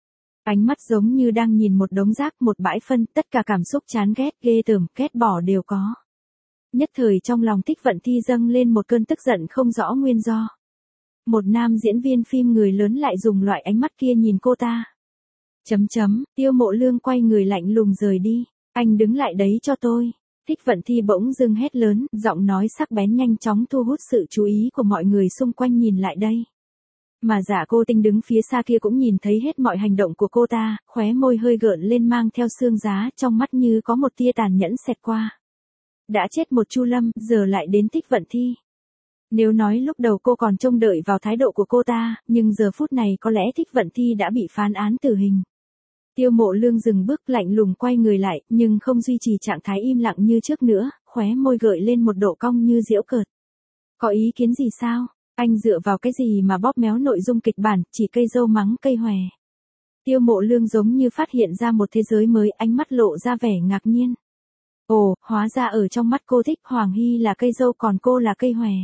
Ánh mắt giống như đang nhìn một đống rác, một bãi phân, tất cả cảm xúc chán ghét, ghê tởm, ghét bỏ đều có. Nhất thời trong lòng Thích Vận Thi dâng lên một cơn tức giận không rõ nguyên do. Một nam diễn viên phim người lớn lại dùng loại ánh mắt kia nhìn cô ta. Chấm chấm, Tiêu Mộ Lương quay người lạnh lùng rời đi. Anh đứng lại đấy cho tôi. Thích Vận Thi bỗng dưng hét lớn, giọng nói sắc bén nhanh chóng thu hút sự chú ý của mọi người xung quanh nhìn lại đây. Mà Dạ Cô Tinh đứng phía xa kia cũng nhìn thấy hết mọi hành động của cô ta, khóe môi hơi gợn lên mang theo sương giá, trong mắt như có một tia tàn nhẫn xẹt qua. Đã chết một Chu Lâm, giờ lại đến Thích Vận Thi. Nếu nói lúc đầu cô còn trông đợi vào thái độ của cô ta, nhưng giờ phút này có lẽ Thích Vận Thi đã bị phán án tử hình. Tiêu Mộ Lương dừng bước lạnh lùng quay người lại, nhưng không duy trì trạng thái im lặng như trước nữa, khóe môi gợi lên một độ cong như giễu cợt. Có ý kiến gì sao? Anh dựa vào cái gì mà bóp méo nội dung kịch bản, chỉ cây dâu mắng cây hòe. Tiêu Mộ Lương giống như phát hiện ra một thế giới mới, ánh mắt lộ ra vẻ ngạc nhiên. Ồ, hóa ra ở trong mắt cô Thích Hoàng Hy là cây dâu còn cô là cây hòe.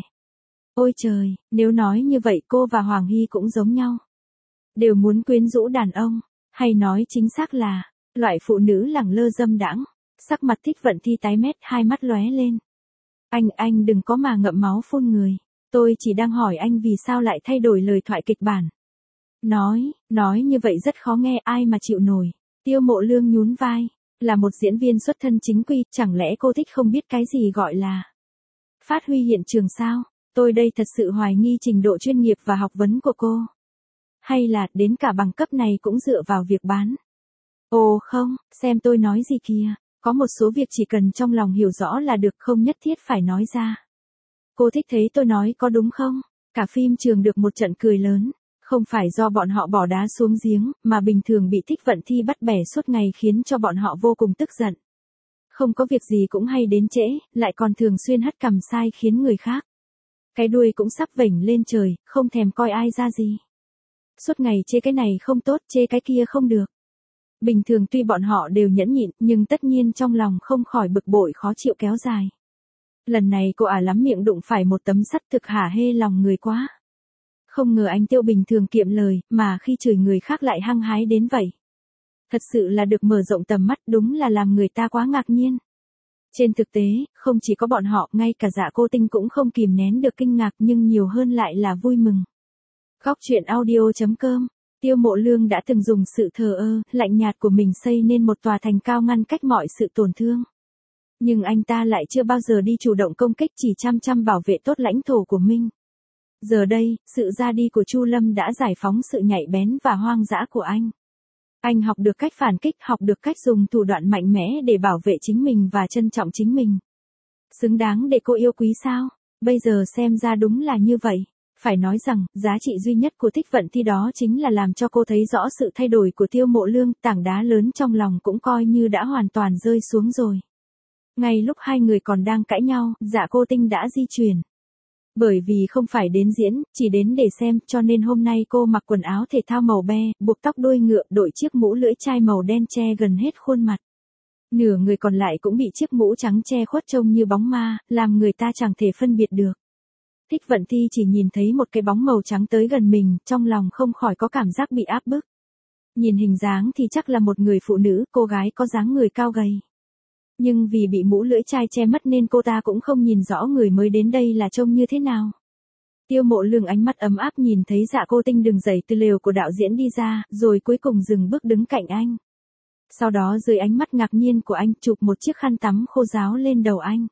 Ôi trời, nếu nói như vậy cô và Hoàng Hy cũng giống nhau. Đều muốn quyến rũ đàn ông, hay nói chính xác là, loại phụ nữ lẳng lơ dâm đãng. Sắc mặt Thích Vận Thi tái mét, hai mắt lóe lên. Anh, anh đừng có mà ngậm máu phun người. Tôi chỉ đang hỏi anh vì sao lại thay đổi lời thoại kịch bản. Nói, nói như vậy rất khó nghe, ai mà chịu nổi. Tiêu Mộ Lương nhún vai. Là một diễn viên xuất thân chính quy, chẳng lẽ cô Thích không biết cái gì gọi là phát huy hiện trường sao? Tôi đây thật sự hoài nghi trình độ chuyên nghiệp và học vấn của cô. Hay là, đến cả bằng cấp này cũng dựa vào việc bán. Ồ không, xem tôi nói gì kìa. Có một số việc chỉ cần trong lòng hiểu rõ là được, không nhất thiết phải nói ra. Cô Thích thấy tôi nói có đúng không? Cả phim trường được một trận cười lớn. Không phải do bọn họ bỏ đá xuống giếng, mà bình thường bị Thích Vận Thi bắt bẻ suốt ngày khiến cho bọn họ vô cùng tức giận. Không có việc gì cũng hay đến trễ, lại còn thường xuyên hất cằm sai khiến người khác. Cái đuôi cũng sắp vểnh lên trời, không thèm coi ai ra gì. Suốt ngày chê cái này không tốt, chê cái kia không được. Bình thường tuy bọn họ đều nhẫn nhịn, nhưng tất nhiên trong lòng không khỏi bực bội khó chịu kéo dài. Lần này cô ả lắm miệng đụng phải một tấm sắt thực hả hê lòng người quá. Không ngờ anh Tiêu bình thường kiệm lời, mà khi chửi người khác lại hăng hái đến vậy. Thật sự là được mở rộng tầm mắt, đúng là làm người ta quá ngạc nhiên. Trên thực tế, không chỉ có bọn họ, ngay cả Dạ Cô Tinh cũng không kìm nén được kinh ngạc, nhưng nhiều hơn lại là vui mừng. Góc truyện audio chấm com. Tiêu Mộ Lương đã từng dùng sự thờ ơ, lạnh nhạt của mình xây nên một tòa thành cao ngăn cách mọi sự tổn thương. Nhưng anh ta lại chưa bao giờ đi chủ động công kích, chỉ chăm chăm bảo vệ tốt lãnh thổ của mình. Giờ đây, sự ra đi của Chu Lâm đã giải phóng sự nhạy bén và hoang dã của anh. Anh học được cách phản kích, học được cách dùng thủ đoạn mạnh mẽ để bảo vệ chính mình và trân trọng chính mình. Xứng đáng để cô yêu quý sao? Bây giờ xem ra đúng là như vậy. Phải nói rằng, giá trị duy nhất của Thích Vận Thi đó chính là làm cho cô thấy rõ sự thay đổi của Tiêu Mộ Lương, tảng đá lớn trong lòng cũng coi như đã hoàn toàn rơi xuống rồi. Ngay lúc hai người còn đang cãi nhau, Dạ Cô Tinh đã di chuyển. Bởi vì không phải đến diễn, chỉ đến để xem, cho nên hôm nay cô mặc quần áo thể thao màu be, buộc tóc đuôi ngựa, đội chiếc mũ lưỡi chai màu đen che gần hết khuôn mặt. Nửa người còn lại cũng bị chiếc mũ trắng che khuất trông như bóng ma, làm người ta chẳng thể phân biệt được. Thích Vận Thi chỉ nhìn thấy một cái bóng màu trắng tới gần mình, trong lòng không khỏi có cảm giác bị áp bức. Nhìn hình dáng thì chắc là một người phụ nữ, cô gái có dáng người cao gầy. Nhưng vì bị mũ lưỡi chai che mất nên cô ta cũng không nhìn rõ người mới đến đây là trông như thế nào. Tiêu Mộ Lương ánh mắt ấm áp nhìn thấy Dạ Cô Tinh đường dày từ lều của đạo diễn đi ra, rồi cuối cùng dừng bước đứng cạnh anh. Sau đó dưới ánh mắt ngạc nhiên của anh, chụp một chiếc khăn tắm khô ráo lên đầu anh.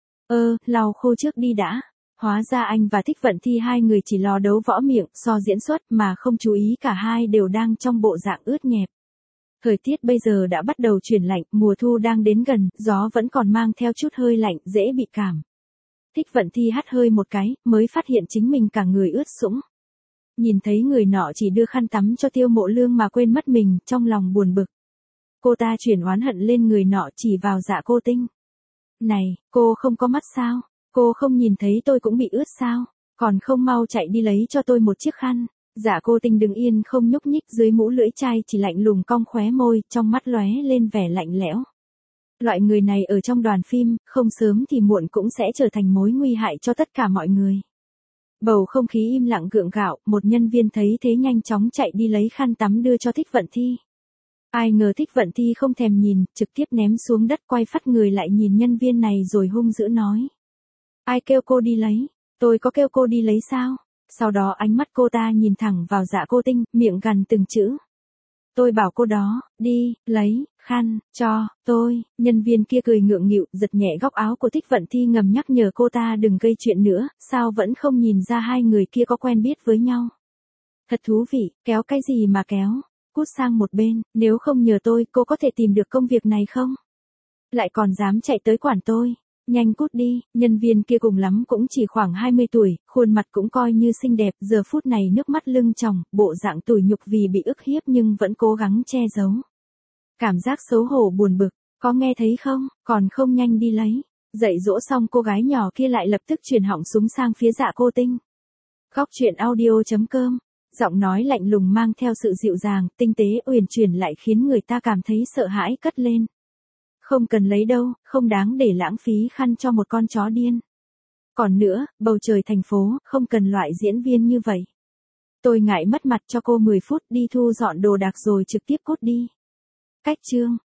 Ơ, lau khô trước đi đã. Hóa ra anh và Thích Vận Thi hai người chỉ lò đấu võ miệng, so diễn xuất mà không chú ý cả hai đều đang trong bộ dạng ướt nhẹp. Thời tiết bây giờ đã bắt đầu chuyển lạnh, mùa thu đang đến gần, gió vẫn còn mang theo chút hơi lạnh, dễ bị cảm. Thích Vận Thi hắt hơi một cái, mới phát hiện chính mình cả người ướt sũng. Nhìn thấy người nọ chỉ đưa khăn tắm cho Tiêu Mộ Lương mà quên mất mình, trong lòng buồn bực. Cô ta chuyển oán hận lên người nọ, chỉ vào Dạ Cô Tinh. Này, cô không có mắt sao? Cô không nhìn thấy tôi cũng bị ướt sao? Còn không mau chạy đi lấy cho tôi một chiếc khăn. Dạ Cô Tinh đứng yên không nhúc nhích, dưới mũ lưỡi chai chỉ lạnh lùng cong khóe môi, trong mắt lóe lên vẻ lạnh lẽo. Loại người này ở trong đoàn phim, không sớm thì muộn cũng sẽ trở thành mối nguy hại cho tất cả mọi người. Bầu không khí im lặng gượng gạo, một nhân viên thấy thế nhanh chóng chạy đi lấy khăn tắm đưa cho Thích Vận Thi. Ai ngờ Thích Vận Thi không thèm nhìn, trực tiếp ném xuống đất, quay phắt người lại nhìn nhân viên này rồi hung dữ nói. Ai kêu cô đi lấy? Tôi có kêu cô đi lấy sao? Sau đó ánh mắt cô ta nhìn thẳng vào Dạ Cô Tinh, miệng gằn từng chữ. Tôi bảo cô đó, đi, lấy, khăn, cho, tôi. Nhân viên kia cười ngượng nghịu, giật nhẹ góc áo của Thích Vận Thi ngầm nhắc nhở cô ta đừng gây chuyện nữa, sao vẫn không nhìn ra hai người kia có quen biết với nhau. Thật thú vị, kéo cái gì mà kéo, cút sang một bên, nếu không nhờ tôi, cô có thể tìm được công việc này không? Lại còn dám chạy tới quản tôi. Nhanh cút đi, nhân viên kia cùng lắm cũng chỉ khoảng hai mươi tuổi, khuôn mặt cũng coi như xinh đẹp, giờ phút này nước mắt lưng tròng, bộ dạng tủi nhục vì bị ức hiếp nhưng vẫn cố gắng che giấu. Cảm giác xấu hổ buồn bực, có nghe thấy không, còn không nhanh đi lấy. Dạy dỗ xong cô gái nhỏ kia lại lập tức chuyển họng súng sang phía Dạ Cô Tinh. Góc truyện audio chấm com, giọng nói lạnh lùng mang theo sự dịu dàng, tinh tế uyển chuyển lại khiến người ta cảm thấy sợ hãi cất lên. Không cần lấy đâu, không đáng để lãng phí khăn cho một con chó điên. Còn nữa, bầu trời thành phố, không cần loại diễn viên như vậy. Tôi ngại mất mặt cho cô mười phút đi thu dọn đồ đạc rồi trực tiếp cút đi. Cách chương.